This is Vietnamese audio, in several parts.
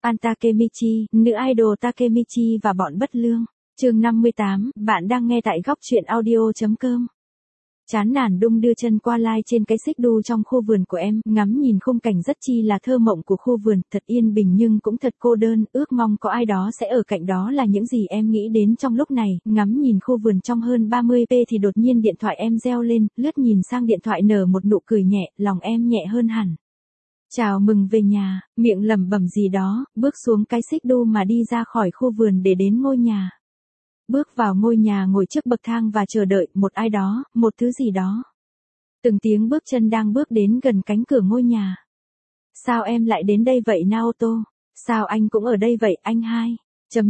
An Takemichi, nữ idol Takemichi và bọn bất lương. Chương 58, bạn đang nghe tại góc truyện audio.com. Chán nản đung đưa chân qua lai trên cái xích đu trong khu vườn của em, ngắm nhìn khung cảnh rất chi là thơ mộng của khu vườn, thật yên bình nhưng cũng thật cô đơn, ước mong có ai đó sẽ ở cạnh đó là những gì em nghĩ đến trong lúc này, ngắm nhìn khu vườn trong hơn 30p thì đột nhiên điện thoại em reo lên, lướt nhìn sang điện thoại nở một nụ cười nhẹ, lòng em nhẹ hơn hẳn. Chào mừng về nhà, miệng lẩm bẩm gì đó, bước xuống cái xích đu mà đi ra khỏi khu vườn để đến ngôi nhà. Bước vào ngôi nhà ngồi trước bậc thang và chờ đợi một ai đó, một thứ gì đó. Từng tiếng bước chân đang bước đến gần cánh cửa ngôi nhà. Sao em lại đến đây vậy Naoto? Sao anh cũng ở đây vậy anh hai?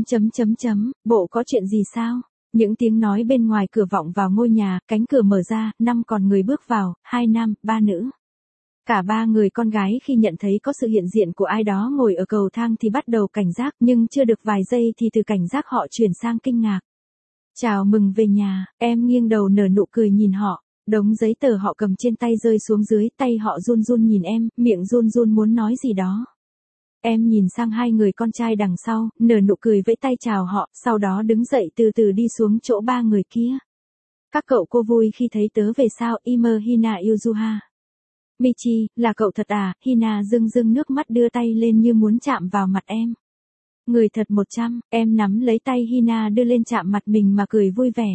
Bộ có chuyện gì sao? Những tiếng nói bên ngoài cửa vọng vào ngôi nhà, cánh cửa mở ra, 5 con người bước vào, 2 nam, 3 nữ. Cả 3 người con gái khi nhận thấy có sự hiện diện của ai đó ngồi ở cầu thang thì bắt đầu cảnh giác, nhưng chưa được vài giây thì từ cảnh giác họ chuyển sang kinh ngạc. Chào mừng về nhà, em nghiêng đầu nở nụ cười nhìn họ, đống giấy tờ họ cầm trên tay rơi xuống dưới, tay họ run run nhìn em, miệng run run muốn nói gì đó. Em nhìn sang 2 người con trai đằng sau, nở nụ cười vẫy tay chào họ, sau đó đứng dậy từ từ đi xuống chỗ 3 người kia. Các cậu cô vui khi thấy tớ về sao, Ime Hina Yuzuha. Michi, là cậu thật à? Hina rưng rưng nước mắt đưa tay lên như muốn chạm vào mặt em. Người thật 100, em nắm lấy tay Hina đưa lên chạm mặt mình mà cười vui vẻ.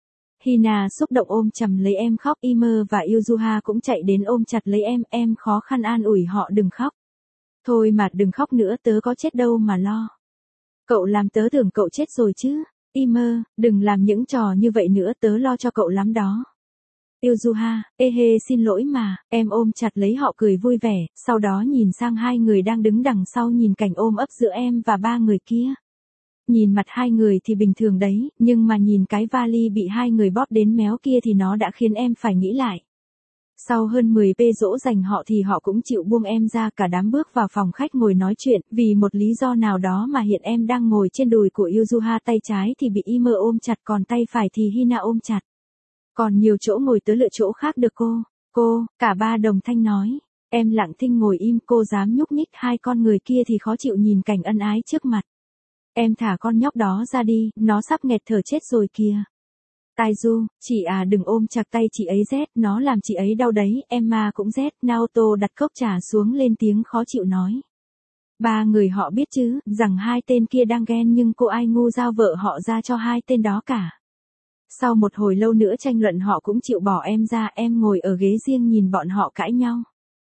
Hina xúc động ôm chầm lấy em khóc, Ime và Yuzuha cũng chạy đến ôm chặt lấy em khó khăn an ủi họ đừng khóc. Thôi mà đừng khóc nữa, tớ có chết đâu mà lo. Cậu làm tớ tưởng cậu chết rồi chứ. Ime, đừng làm những trò như vậy nữa, tớ lo cho cậu lắm đó. Yuzuha, xin lỗi mà, em ôm chặt lấy họ cười vui vẻ, sau đó nhìn sang 2 người đang đứng đằng sau nhìn cảnh ôm ấp giữa em và 3 người kia. Nhìn mặt 2 người thì bình thường đấy, nhưng mà nhìn cái vali bị 2 người bóp đến méo kia thì nó đã khiến em phải nghĩ lại. Sau hơn 10p dỗ dành họ thì họ cũng chịu buông em ra, cả đám bước vào phòng khách ngồi nói chuyện, vì một lý do nào đó mà hiện em đang ngồi trên đùi của Yuzuha, tay trái thì bị Ime ôm chặt còn tay phải thì Hina ôm chặt. Còn nhiều chỗ ngồi tớ lựa chỗ khác được cô, cả 3 đồng thanh nói. Em lặng thinh ngồi im, cô dám nhúc nhích, 2 con người kia thì khó chịu nhìn cảnh ân ái trước mặt. Em thả con nhóc đó ra đi, nó sắp nghẹt thở chết rồi kìa. Taiju, chị à đừng ôm chặt tay chị ấy rét, nó làm chị ấy đau đấy, em mà cũng rét. Naoto đặt cốc trà xuống lên tiếng khó chịu nói. 3 người họ biết chứ, rằng 2 tên kia đang ghen nhưng cô ai ngu giao vợ họ ra cho 2 tên đó cả. Sau một hồi lâu nữa tranh luận họ cũng chịu bỏ em ra, em ngồi ở ghế riêng nhìn bọn họ cãi nhau.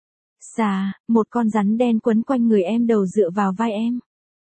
Một con rắn đen quấn quanh người em, đầu dựa vào vai em.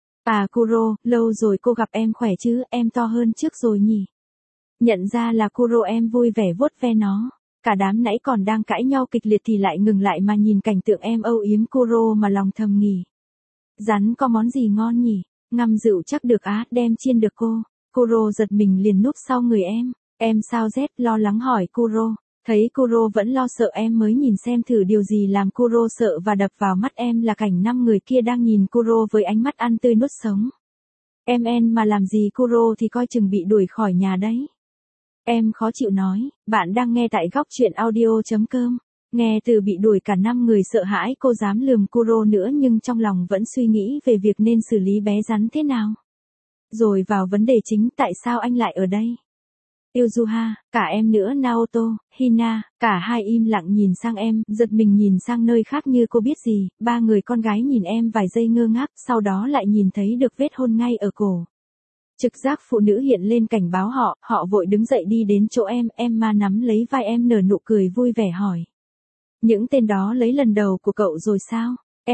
Kuro, lâu rồi cô gặp em khỏe chứ, em to hơn trước rồi nhỉ? Nhận ra là Kuro em vui vẻ vuốt ve nó. Cả đám nãy còn đang cãi nhau kịch liệt thì lại ngừng lại mà nhìn cảnh tượng em âu yếm Kuro mà lòng thầm nghỉ. Rắn có món gì ngon nhỉ? Ngâm rượu chắc được á, đem chiên được cô. Kuro giật mình liền núp sau người em. Em sao rét, lo lắng hỏi Kuro. Thấy Kuro vẫn lo sợ em mới nhìn xem thử điều gì làm Kuro sợ, và đập vào mắt em là cảnh 5 người kia đang nhìn Kuro với ánh mắt ăn tươi nuốt sống. Em mà làm gì Kuro thì coi chừng bị đuổi khỏi nhà đấy. Em khó chịu nói, bạn đang nghe tại góc truyện audio.com. Nghe từ bị đuổi cả 5 người sợ hãi, cô dám lườm Kuro nữa nhưng trong lòng vẫn suy nghĩ về việc nên xử lý bé rắn thế nào. Rồi vào vấn đề chính, tại sao anh lại ở đây? Yuzuha, cả em nữa Naoto, Hina, cả hai im lặng nhìn sang em, giật mình nhìn sang nơi khác như cô biết gì. 3 người con gái nhìn em vài giây ngơ ngác, sau đó lại nhìn thấy được vết hôn ngay ở cổ. Trực giác phụ nữ hiện lên cảnh báo họ vội đứng dậy đi đến chỗ em mà nắm lấy vai em nở nụ cười vui vẻ hỏi. Những tên đó lấy lần đầu của cậu rồi sao?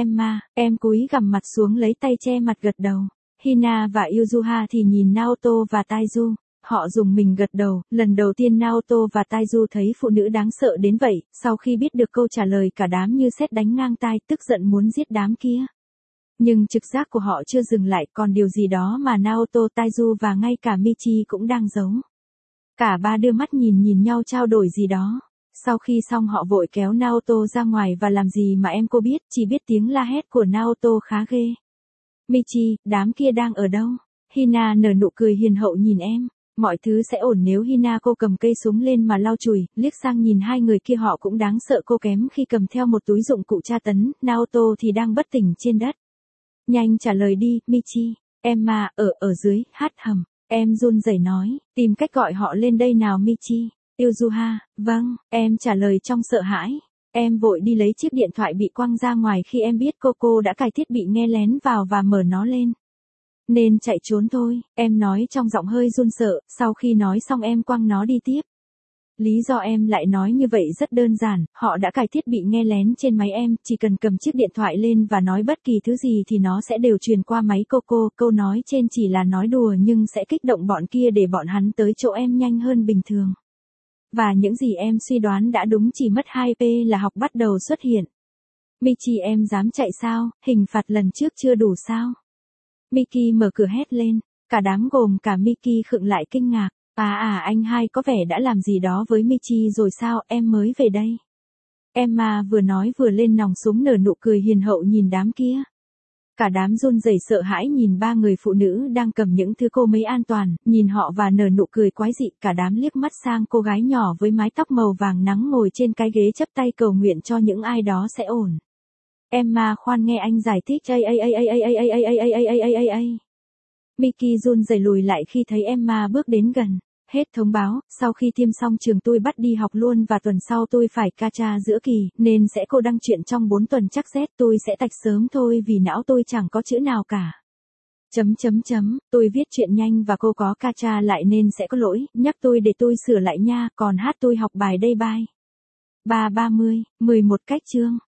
Em cúi gằm mặt xuống lấy tay che mặt gật đầu. Hina và Yuzuha thì nhìn Naoto và Taiju. Họ dùng mình gật đầu, lần đầu tiên Naoto và Taiju thấy phụ nữ đáng sợ đến vậy, sau khi biết được câu trả lời cả đám như sét đánh ngang tai, tức giận muốn giết đám kia. Nhưng trực giác của họ chưa dừng lại, còn điều gì đó mà Naoto, Taiju và ngay cả Michi cũng đang giấu. Cả 3 đưa mắt nhìn nhau trao đổi gì đó. Sau khi xong họ vội kéo Naoto ra ngoài và làm gì mà em cô biết, chỉ biết tiếng la hét của Naoto khá ghê. Michi, đám kia đang ở đâu? Hina nở nụ cười hiền hậu nhìn em. Mọi thứ sẽ ổn nếu Hina cô cầm cây súng lên mà lau chùi, liếc sang nhìn 2 người kia họ cũng đáng sợ cô kém khi cầm theo một túi dụng cụ tra tấn, Naoto thì đang bất tỉnh trên đất. Nhanh trả lời đi, Michi. Emma, ở dưới, hát hầm. Em run rẩy nói, tìm cách gọi họ lên đây nào Michi. Yuzuha, vâng, em trả lời trong sợ hãi. Em vội đi lấy chiếc điện thoại bị quăng ra ngoài khi em biết Coco đã cài thiết bị nghe lén vào và mở nó lên. Nên chạy trốn thôi, em nói trong giọng hơi run sợ, sau khi nói xong em quăng nó đi tiếp. Lý do em lại nói như vậy rất đơn giản, họ đã cài thiết bị nghe lén trên máy em, chỉ cần cầm chiếc điện thoại lên và nói bất kỳ thứ gì thì nó sẽ đều truyền qua máy Coco, câu nói trên chỉ là nói đùa nhưng sẽ kích động bọn kia để bọn hắn tới chỗ em nhanh hơn bình thường. Và những gì em suy đoán đã đúng, chỉ mất 2p là học bắt đầu xuất hiện. Michi, em dám chạy sao, hình phạt lần trước chưa đủ sao? Mickey mở cửa hét lên, cả đám gồm cả Mickey khựng lại kinh ngạc. Anh hai có vẻ đã làm gì đó với Michi rồi sao, em mới về đây. Emma vừa nói vừa lên nòng súng nở nụ cười hiền hậu nhìn đám kia. Cả đám run rẩy sợ hãi nhìn ba người phụ nữ đang cầm những thứ cô mấy an toàn, nhìn họ và nở nụ cười quái dị. Cả đám liếc mắt sang cô gái nhỏ với mái tóc màu vàng nắng ngồi trên cái ghế chắp tay cầu nguyện cho những ai đó sẽ ổn. Emma, khoan nghe anh giải thích. Mickey run rẩy lùi lại khi thấy Emma bước đến gần. Hết thông báo, sau khi tiêm xong trường tôi bắt đi học luôn và tuần sau tôi phải ca giữa kỳ, nên sẽ cô đăng chuyện trong 4 tuần chắc Z tôi sẽ tạch sớm thôi vì não tôi chẳng có chữ nào cả. Tôi viết chuyện nhanh và cô có ca lại nên sẽ có lỗi, nhắc tôi để tôi sửa lại nha, còn hát tôi học bài đây bye. 3:30, 11 cách chương.